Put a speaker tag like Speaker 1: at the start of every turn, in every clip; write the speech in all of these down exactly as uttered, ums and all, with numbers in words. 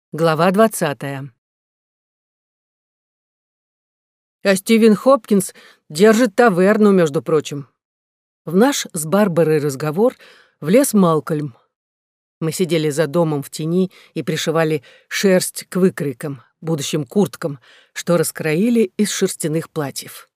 Speaker 1: Глава двадцатая. А Стивен Хопкинс держит таверну, между прочим. В наш с Барбарой разговор влез Малкольм. Мы сидели за домом в тени и пришивали шерсть к выкройкам, будущим курткам, что раскроили из шерстяных платьев.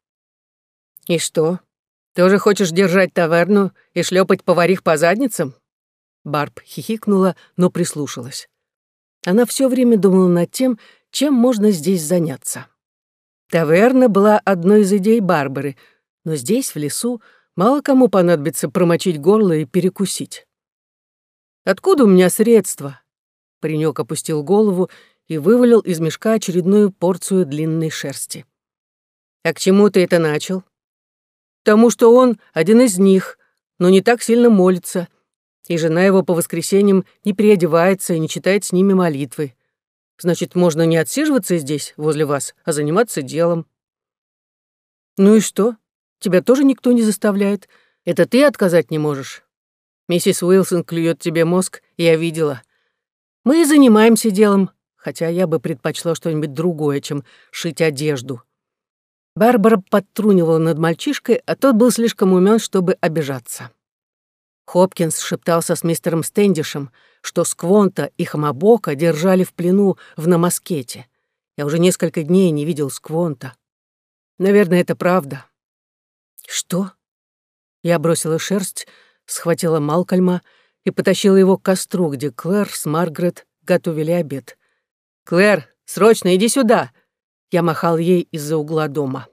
Speaker 1: «И что, тоже хочешь держать таверну и шлепать поварих по задницам?» Барб хихикнула, но прислушалась. Она все время думала над тем, чем можно здесь заняться. Таверна была одной из идей Барбары, но здесь, в лесу, мало кому понадобится промочить горло и перекусить. «Откуда у меня средства?» Паренек опустил голову и вывалил из мешка очередную порцию длинной шерсти. «А к чему ты это начал?» «Тому, что он один из них, но не так сильно молится, и жена его по воскресеньям не переодевается и не читает с ними молитвы. Значит, можно не отсиживаться здесь, возле вас, а заниматься делом». «Ну и что? Тебя тоже никто не заставляет. Это ты отказать не можешь. Миссис Уилсон клюет тебе мозг, я видела. Мы и занимаемся делом, хотя я бы предпочла что-нибудь другое, чем шить одежду». Барбара подтрунивала над мальчишкой, а тот был слишком умён, чтобы обижаться. Хопкинс шептался с мистером Стэндишем, что Сквонта и Хамабока держали в плену в Намаскете. Я уже несколько дней не видел Сквонта. Наверное, это правда. «Что?» Я бросила шерсть, схватила Малкольма и потащила его к костру, где Клэр с Маргарет готовили обед. «Клэр, срочно иди сюда!» Я махал ей из-за угла дома.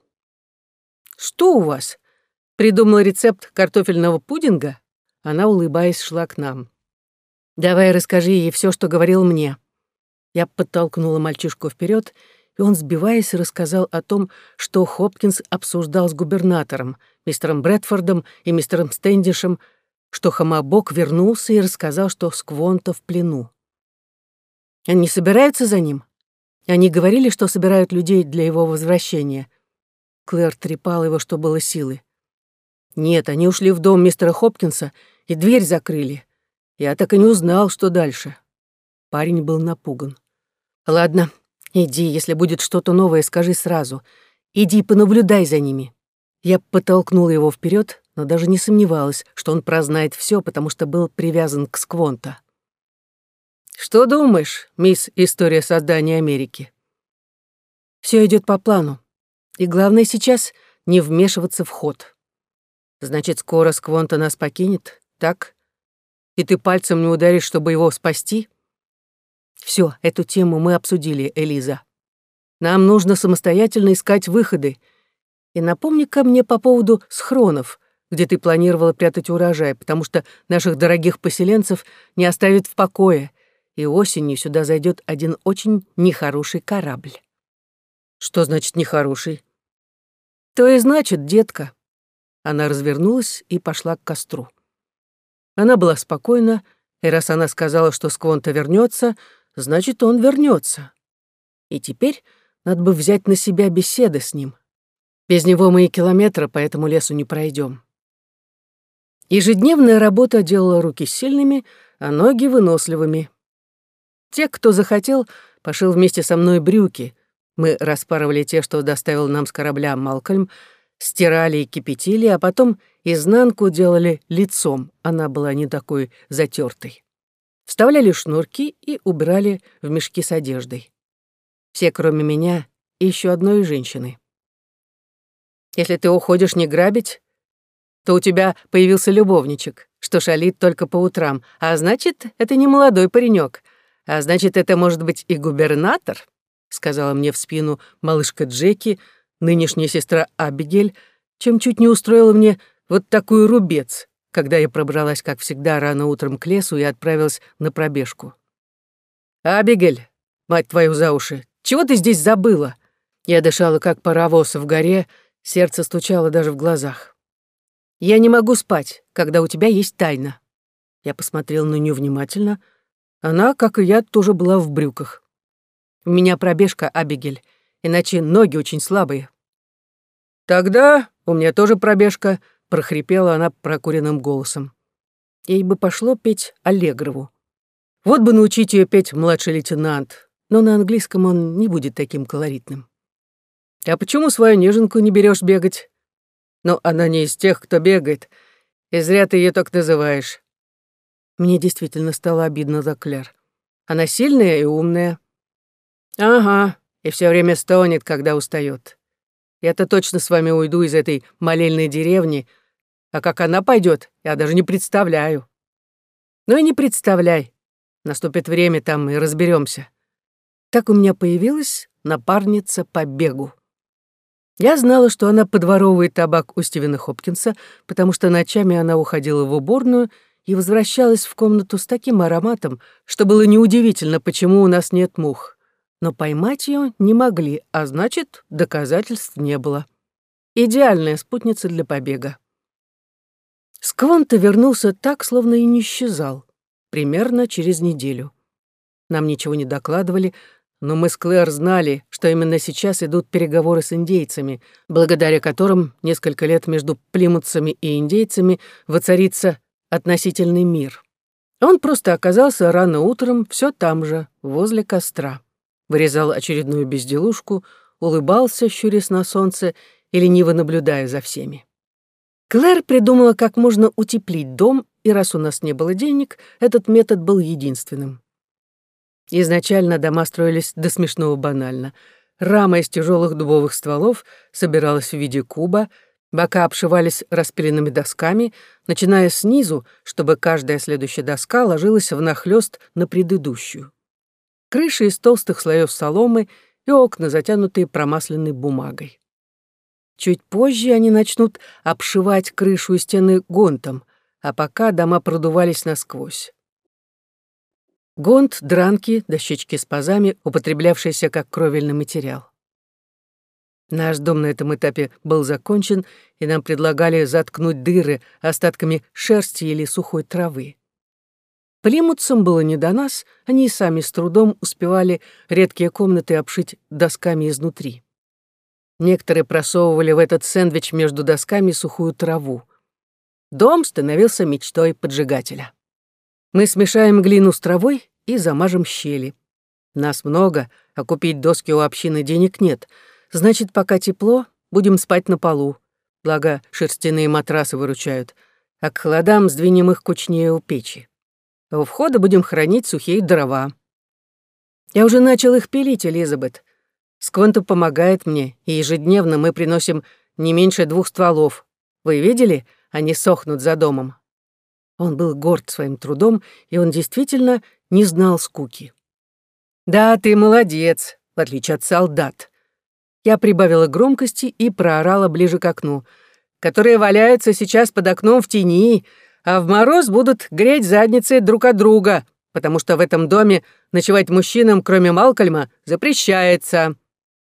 Speaker 1: «Что у вас? Придумал рецепт картофельного пудинга?» Она, улыбаясь, шла к нам. «Давай расскажи ей все, что говорил мне». Я подтолкнула мальчишку вперед, и он, сбиваясь, рассказал о том, что Хопкинс обсуждал с губернатором, мистером Брэдфордом и мистером Стэндишем, что Хамабок вернулся и рассказал, что Сквонта в плену. «Они собираются за ним? Они говорили, что собирают людей для его возвращения». Клэр трепала его, что было силы. «Нет, они ушли в дом мистера Хопкинса и дверь закрыли. Я так и не узнал, что дальше». Парень был напуган. «Ладно, иди, если будет что-то новое, скажи сразу. Иди, понаблюдай за ними». Я подтолкнула его вперед, но даже не сомневалась, что он прознает все, потому что был привязан к Сквонта. «Что думаешь, мисс История создания Америки?» Все идет по плану. И главное сейчас не вмешиваться в ход. Значит, скоро Сквонта нас покинет, так? И ты пальцем не ударишь, чтобы его спасти? Все, эту тему мы обсудили, Элиза. Нам нужно самостоятельно искать выходы. И напомни-ка мне по поводу схронов, где ты планировала прятать урожай, потому что наших дорогих поселенцев не оставят в покое, и осенью сюда зайдет один очень нехороший корабль. Что значит нехороший? То и значит, детка. Она развернулась и пошла к костру. Она была спокойна, и раз она сказала, что Сквонта вернется, значит, он вернется. И теперь надо бы взять на себя беседы с ним. Без него мы и километра по этому лесу не пройдем. Ежедневная работа делала руки сильными, а ноги выносливыми. Те, кто захотел, пошил вместе со мной брюки. Мы распарывали те, что доставил нам с корабля Малкольм, стирали и кипятили, а потом изнанку делали лицом, она была не такой затертой. Вставляли шнурки и убирали в мешки с одеждой. Все, кроме меня, и еще одной женщины. Если ты уходишь не грабить, то у тебя появился любовничек, что шалит только по утрам, а значит, это не молодой паренек, а значит, это может быть и губернатор, сказала мне в спину малышка Джеки, нынешняя сестра Абигель, чем чуть не устроила мне вот такой рубец, когда я пробралась, как всегда, рано утром к лесу и отправилась на пробежку. «Абигель, мать твою за уши, чего ты здесь забыла?» Я дышала, как паровоз в горе, сердце стучало даже в глазах. «Я не могу спать, когда у тебя есть тайна». Я посмотрел на нее внимательно. Она, как и я, тоже была в брюках. «У меня пробежка, Абигель, иначе ноги очень слабые». «Тогда у меня тоже пробежка», — прохрипела она прокуренным голосом. Ей бы пошло петь Аллегрову. Вот бы научить ее петь, младший лейтенант. но на английском он не будет таким колоритным. «А почему свою неженку не берешь бегать?» «Ну, она не из тех, кто бегает, и зря ты ее так называешь». Мне действительно стало обидно за Клэр. Она сильная и умная. «Ага, и все время стонет, когда устает. Я-то точно с вами уйду из этой молельной деревни, а как она пойдет, я даже не представляю». «Ну и не представляй. Наступит время, там и разберемся. Так у меня появилась напарница по бегу. Я знала, что она подворовывает табак у Стивена Хопкинса, потому что ночами она уходила в уборную и возвращалась в комнату с таким ароматом, что было неудивительно, почему у нас нет мух. Но поймать ее не могли, а значит, доказательств не было. Идеальная спутница для побега. Сквонто вернулся так, словно и не исчезал, примерно через неделю. Нам ничего не докладывали, но мы с Клэр знали, что именно сейчас идут переговоры с индейцами, благодаря которым несколько лет между плимутцами и индейцами воцарится относительный мир. Он просто оказался рано утром все там же, возле костра. Вырезал очередную безделушку, улыбался, щурясь на солнце и лениво наблюдая за всеми. Клэр придумала, как можно утеплить дом, и раз у нас не было денег, этот метод был единственным. Изначально дома строились до смешного банально. Рама из тяжелых дубовых стволов собиралась в виде куба, бока обшивались распиленными досками, начиная снизу, чтобы каждая следующая доска ложилась внахлёст на предыдущую. Крыши из толстых слоев соломы и окна, затянутые промасленной бумагой. Чуть позже они начнут обшивать крышу и стены гонтом, а пока дома продувались насквозь. Гонт, дранки, дощечки с пазами, употреблявшиеся как кровельный материал. Наш дом на этом этапе был закончен, и нам предлагали заткнуть дыры остатками шерсти или сухой травы. Плимутцам было не до нас, они и сами с трудом успевали редкие комнаты обшить досками изнутри. Некоторые просовывали в этот сэндвич между досками сухую траву. Дом становился мечтой поджигателя. Мы смешаем глину с травой и замажем щели. Нас много, а купить доски у общины денег нет. Значит, пока тепло, будем спать на полу. Благо, шерстяные матрасы выручают. А к холодам сдвинем их кучнее у печи. А у входа будем хранить сухие дрова. Я уже начал их пилить, Элизабет. Сквонто помогает мне, и ежедневно мы приносим не меньше двух стволов. Вы видели? Они сохнут за домом. Он был горд своим трудом, и он действительно не знал скуки. «Да, ты молодец, в отличие от солдат». Я прибавила громкости и проорала ближе к окну, которые валяются сейчас под окном в тени, а в мороз будут греть задницы друг от друга, потому что в этом доме ночевать мужчинам, кроме Малкольма, запрещается.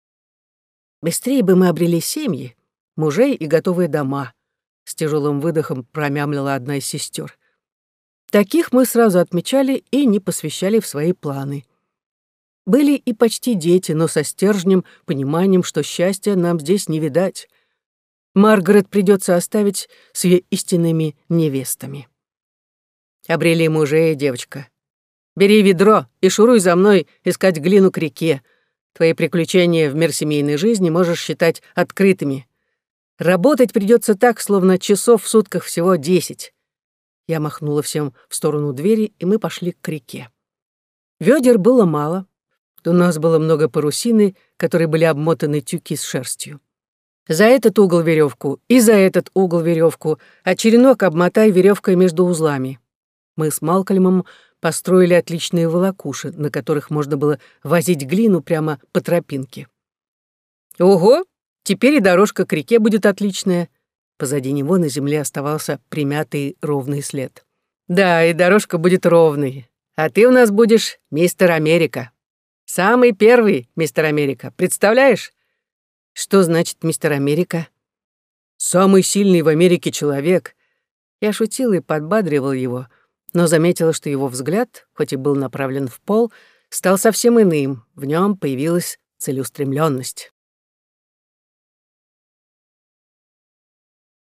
Speaker 1: Быстрее бы мы обрели семьи, мужей и готовые дома, с тяжелым выдохом промямлила одна из сестер. Таких мы сразу отмечали и не посвящали в свои планы. Были и почти дети, но со стержнем, пониманием, что счастья нам здесь не видать. Маргарет придется оставить с ее истинными невестами. Обрели мужей, девочка. Бери ведро и шуруй за мной искать глину к реке. Твои приключения в мир семейной жизни можешь считать открытыми. Работать придется так, словно часов в сутках всего десять. Я махнула всем в сторону двери, и мы пошли к реке. Ведер было мало. У нас было много парусины, которые были обмотаны тюки с шерстью. За этот угол веревку и за этот угол веревку, а черенок обмотай веревкой между узлами. Мы с Малкольмом построили отличные волокуши, на которых можно было возить глину прямо по тропинке. Ого, теперь и дорожка к реке будет отличная. Позади него на земле оставался примятый ровный след. Да, и дорожка будет ровной. А ты у нас будешь мистер Америка. Самый первый мистер Америка, представляешь? Что значит мистер Америка? Самый сильный в Америке человек. Я шутила и подбадривал его, но заметила, что его взгляд, хоть и был направлен в пол, стал совсем иным. В нем появилась целеустремленность.